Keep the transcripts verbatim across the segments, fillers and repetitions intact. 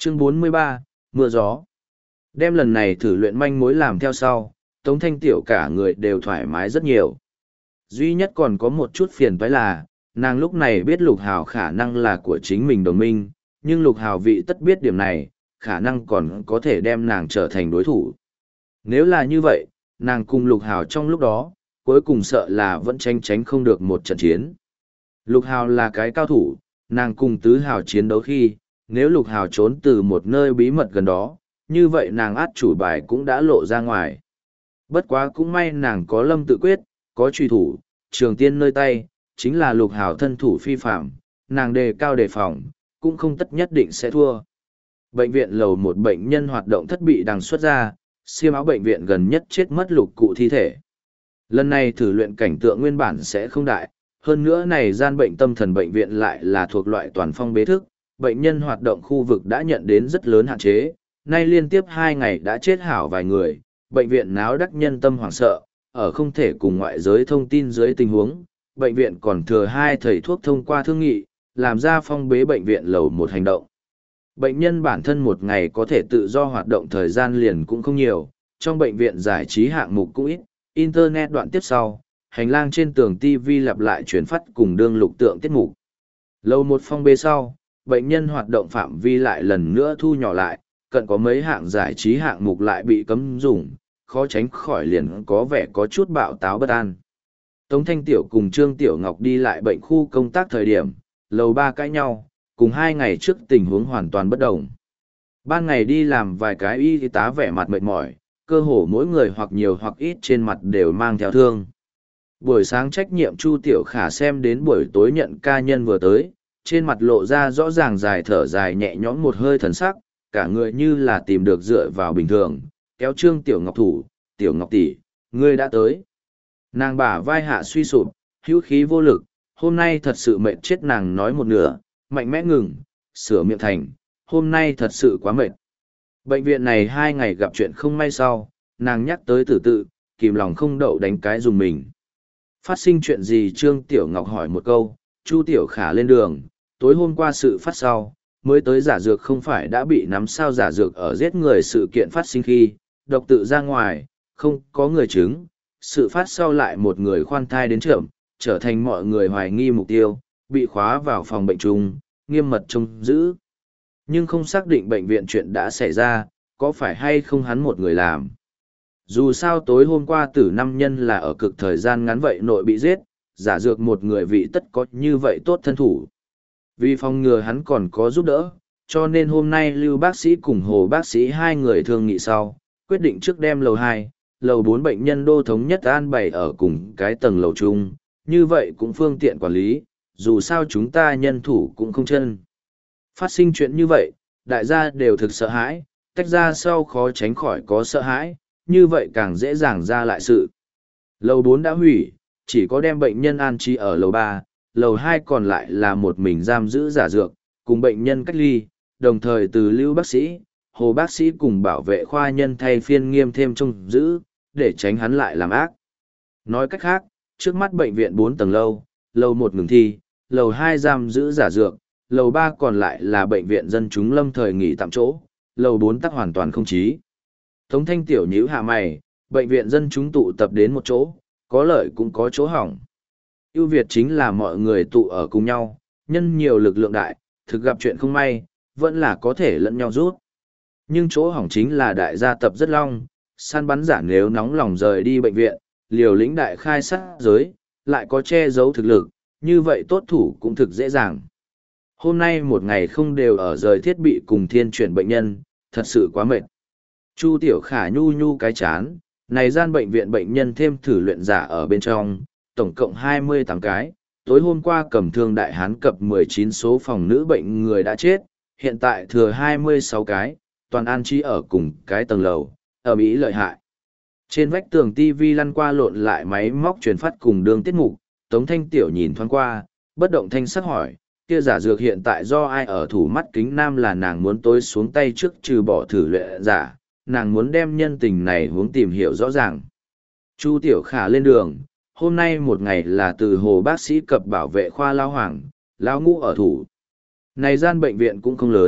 Chương bốn mươi ba, Mưa gió. Đem lần này thử luyện manh mối làm theo sau, Tống Thanh Tiểu cả người đều thoải mái rất nhiều. Duy nhất còn có một chút phiền toái là, nàng lúc này biết Lục Hào khả năng là của chính mình đồng minh, nhưng Lục Hào vị tất biết điểm này, khả năng còn có thể đem nàng trở thành đối thủ. Nếu là như vậy, nàng cùng Lục Hào trong lúc đó, cuối cùng sợ là vẫn tranh tránh không được một trận chiến. Lục Hào là cái cao thủ, nàng cùng Tứ Hào chiến đấu khi, nếu Lục Hào trốn từ một nơi bí mật gần đó, như vậy nàng át chủ bài cũng đã lộ ra ngoài. Bất quá cũng may nàng có lâm tự quyết, có truy thủ, trường tiên nơi tay, chính là Lục Hào thân thủ phi phạm, nàng đề cao đề phòng, cũng không tất nhất định sẽ thua. Bệnh viện lầu một bệnh nhân hoạt động thất bị đằng xuất ra, xiêm áo bệnh viện gần nhất chết mất lục cụ thi thể. Lần này thử luyện cảnh tượng nguyên bản sẽ không đại, hơn nữa này gian bệnh tâm thần bệnh viện lại là thuộc loại toàn phong bế thức, bệnh nhân hoạt động khu vực đã nhận đến rất lớn hạn chế, nay liên tiếp hai ngày đã chết hảo vài người, bệnh viện náo đắc nhân tâm hoảng sợ, ở không thể cùng ngoại giới thông tin dưới tình huống, bệnh viện còn thừa hai thầy thuốc thông qua thương nghị, làm ra phong bế bệnh viện lầu một hành động. Bệnh nhân bản thân một ngày có thể tự do hoạt động thời gian liền cũng không nhiều, trong bệnh viện giải trí hạng mục cũng ít, internet đoạn tiếp sau, hành lang trên tường ti vi lặp lại truyền phát cùng đương lục tượng tiết mục. Lầu một phong bế sau, bệnh nhân hoạt động phạm vi lại lần nữa thu nhỏ lại, cận có mấy hạng giải trí hạng mục lại bị cấm dùng, khó tránh khỏi liền có vẻ có chút bạo táo bất an. Tống Thanh Tiểu cùng Trương Tiểu Ngọc đi lại bệnh khu công tác thời điểm, lầu ba cãi nhau, cùng hai ngày trước tình huống hoàn toàn bất đồng. Ban ngày đi làm vài cái y tá vẻ mặt mệt mỏi, cơ hồ mỗi người hoặc nhiều hoặc ít trên mặt đều mang theo thương. Buổi sáng trách nhiệm Chu Tiểu Khả xem đến buổi tối nhận ca nhân vừa tới, trên mặt lộ ra rõ ràng dài thở dài nhẹ nhõm một hơi thần sắc, cả người như là tìm được dựa vào bình thường, kéo Trương Tiểu Ngọc thủ, Tiểu Ngọc tỷ, ngươi đã tới. Nàng bả vai hạ suy sụp, hữu khí vô lực, hôm nay thật sự mệt chết nàng nói một nửa, mạnh mẽ ngừng, sửa miệng thành, hôm nay thật sự quá mệt. Bệnh viện này hai ngày gặp chuyện không may sau, nàng nhắc tới tử tự, kìm lòng không đậu đánh cái dùng mình. Phát sinh chuyện gì Trương Tiểu Ngọc hỏi một câu, Chu Tiểu Khả lên đường, tối hôm qua sự phát sau, mới tới giả dược không phải đã bị nắm sao giả dược ở giết người sự kiện phát sinh khi, độc tự ra ngoài, không có người chứng, sự phát sau lại một người khoan thai đến trưởng, trở thành mọi người hoài nghi mục tiêu, bị khóa vào phòng bệnh chung, nghiêm mật trông giữ. Nhưng không xác định bệnh viện chuyện đã xảy ra, có phải hay không hắn một người làm. Dù sao tối hôm qua tử năm nhân là ở cực thời gian ngắn vậy nội bị giết, giả dược một người vị tất có như vậy tốt thân thủ. Vì phòng ngừa hắn còn có giúp đỡ, cho nên hôm nay Lưu bác sĩ cùng Hồ bác sĩ hai người thương nghị sau, quyết định trước đem lầu hai, lầu bốn bệnh nhân đô thống nhất an bày ở cùng cái tầng lầu chung, như vậy cũng phương tiện quản lý, dù sao chúng ta nhân thủ cũng không chân. Phát sinh chuyện như vậy, đại gia đều thực sợ hãi, tách ra sau khó tránh khỏi có sợ hãi, như vậy càng dễ dàng ra lại sự. Lầu bốn đã hủy, chỉ có đem bệnh nhân an trí ở lầu ba, lầu hai còn lại là một mình giam giữ giả dược, cùng bệnh nhân cách ly, đồng thời từ Lưu bác sĩ, Hồ bác sĩ cùng bảo vệ khoa nhân thay phiên nghiêm thêm trông giữ, để tránh hắn lại làm ác. Nói cách khác, trước mắt bệnh viện bốn tầng lâu, lầu một ngừng thi, lầu hai giam giữ giả dược, lầu ba còn lại là bệnh viện dân chúng lâm thời nghỉ tạm chỗ, lầu bốn tắc hoàn toàn không chí. Tống Thanh Tiểu nhíu hạ mày, bệnh viện dân chúng tụ tập đến một chỗ, có lợi cũng có chỗ hỏng. Ưu việt chính là mọi người tụ ở cùng nhau, nhân nhiều lực lượng đại, thực gặp chuyện không may, vẫn là có thể lẫn nhau rút. Nhưng chỗ hỏng chính là đại gia tập rất long, săn bắn giả nếu nóng lòng rời đi bệnh viện, liều lĩnh đại khai sát giới, lại có che giấu thực lực, như vậy tốt thủ cũng thực dễ dàng. Hôm nay một ngày không đều ở rời thiết bị cùng thiên chuyển bệnh nhân, thật sự quá mệt. Chu Tiểu Khả nhu nhu cái chán, này gian bệnh viện bệnh nhân thêm thử luyện giả ở bên trong, tổng cộng hai mươi tám cái. Tối hôm qua cầm thương đại hán cập mười chín số phòng nữ bệnh người đã chết, hiện tại thừa hai mươi sáu cái, toàn an trí ở cùng cái tầng lầu, ở Mỹ lợi hại. Trên vách tường ti vi lăn qua lộn lại máy móc truyền phát cùng đường tiết mục, Tống Thanh Tiểu nhìn thoáng qua, bất động thanh sắc hỏi, kia giả dược hiện tại do ai ở thủ mắt kính nam là nàng muốn tối xuống tay trước trừ bỏ thử luyện giả, nàng muốn đem nhân tình này hướng tìm hiểu rõ ràng. Chu Tiểu Khả lên đường, hôm nay một ngày là từ Hồ bác sĩ cập bảo vệ khoa lao hoàng, lao ngũ ở thủ. Này gian bệnh viện cũng không lớn,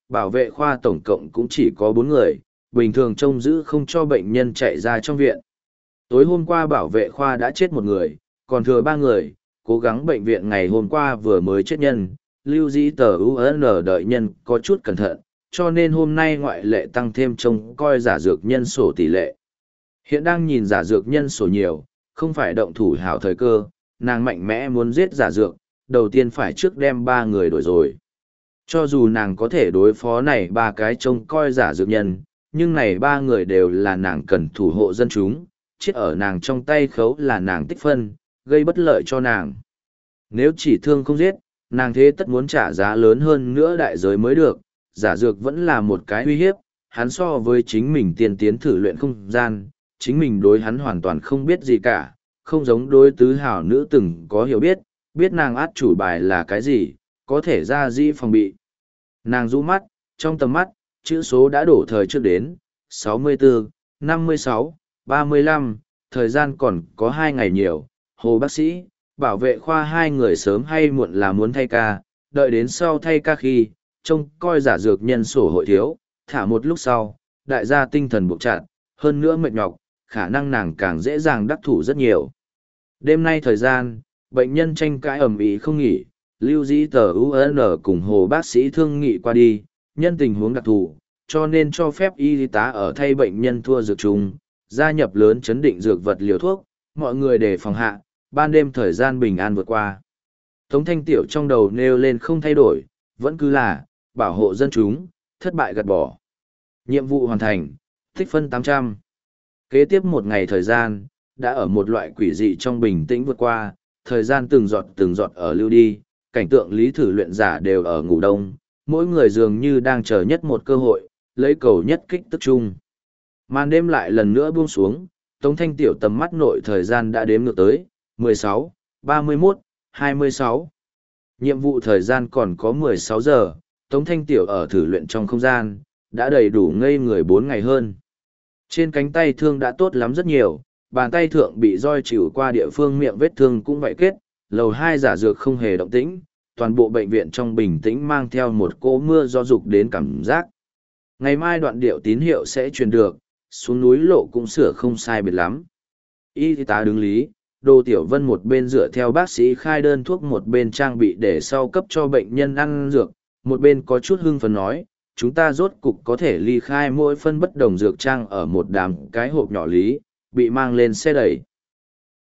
bảo vệ khoa tổng cộng cũng chỉ có bốn người, bình thường trông giữ không cho bệnh nhân chạy ra trong viện. Tối hôm qua bảo vệ khoa đã chết một người, còn thừa ba người, cố gắng bệnh viện ngày hôm qua vừa mới chết nhân, lưu dĩ tờ u en đợi nhân có chút cẩn thận, cho nên hôm nay ngoại lệ tăng thêm trông coi giả dược nhân sổ tỷ lệ. Hiện đang nhìn giả dược nhân sổ nhiều, không phải động thủ hảo thời cơ, nàng mạnh mẽ muốn giết giả dược, đầu tiên phải trước đem ba người đổi rồi. Cho dù nàng có thể đối phó này ba cái trông coi giả dược nhân, nhưng này ba người đều là nàng cần thủ hộ dân chúng, chết ở nàng trong tay khấu là nàng tích phân, gây bất lợi cho nàng. Nếu chỉ thương không giết, nàng thế tất muốn trả giá lớn hơn nữa đại giới mới được, giả dược vẫn là một cái uy hiếp, hắn so với chính mình tiên tiến thử luyện không gian, chính mình đối hắn hoàn toàn không biết gì cả, không giống đối tứ hảo nữ từng có hiểu biết, biết nàng át chủ bài là cái gì, có thể ra dĩ phòng bị. Nàng rũ mắt, trong tầm mắt, chữ số đã đổ thời trước đến, sáu mươi tư, năm mươi sáu, ba mươi lăm, thời gian còn có hai ngày nhiều, hồ bác sĩ, bảo vệ khoa hai người sớm hay muộn là muốn thay ca, đợi đến sau thay ca khi, trông coi giả dược nhân sổ hội thiếu, thả một lúc sau, đại gia tinh thần buộc chặt, hơn nữa mệt nhọc, khả năng nàng càng dễ dàng đắc thủ rất nhiều. Đêm nay thời gian, bệnh nhân tranh cãi ầm ĩ không nghỉ, lưu dĩ tờ u en cùng hồ bác sĩ thương nghị qua đi, nhân tình huống đặc thù, cho nên cho phép y tá ở thay bệnh nhân thua dược trùng, gia nhập lớn chấn định dược vật liều thuốc, mọi người đề phòng hạ, ban đêm thời gian bình an vượt qua. Tống Thanh Tiểu trong đầu nêu lên không thay đổi, vẫn cứ là, bảo hộ dân chúng, thất bại gạt bỏ. Nhiệm vụ hoàn thành, tích phân tám trăm. Kế tiếp một ngày thời gian, đã ở một loại quỷ dị trong bình tĩnh vượt qua, thời gian từng giọt từng giọt ở lưu đi, cảnh tượng lý thử luyện giả đều ở ngủ đông, mỗi người dường như đang chờ nhất một cơ hội, lấy cầu nhất kích tức chung. Màn đêm lại lần nữa buông xuống, Tống Thanh Tiểu tầm mắt nội thời gian đã đếm ngược tới, mười sáu, ba mươi mốt, hai mươi sáu. Nhiệm vụ thời gian còn có mười sáu giờ, Tống Thanh Tiểu ở thử luyện trong không gian, đã đầy đủ ngây người bốn ngày hơn. Trên cánh tay thương đã tốt lắm rất nhiều, bàn tay thượng bị roi chịu qua địa phương miệng vết thương cũng vậy kết, lầu hai giả dược không hề động tĩnh, toàn bộ bệnh viện trong bình tĩnh mang theo một cỗ mưa do dục đến cảm giác. Ngày mai đoạn điệu tín hiệu sẽ truyền được, xuống núi lộ cũng sửa không sai biệt lắm. Y tá đứng lý, Đô Tiểu Vân một bên dựa theo bác sĩ khai đơn thuốc một bên trang bị để sau cấp cho bệnh nhân ăn dược, một bên có chút hưng phấn nói, chúng ta rốt cục có thể ly khai mỗi phân bất đồng dược trang ở một đám cái hộp nhỏ lý, bị mang lên xe đẩy.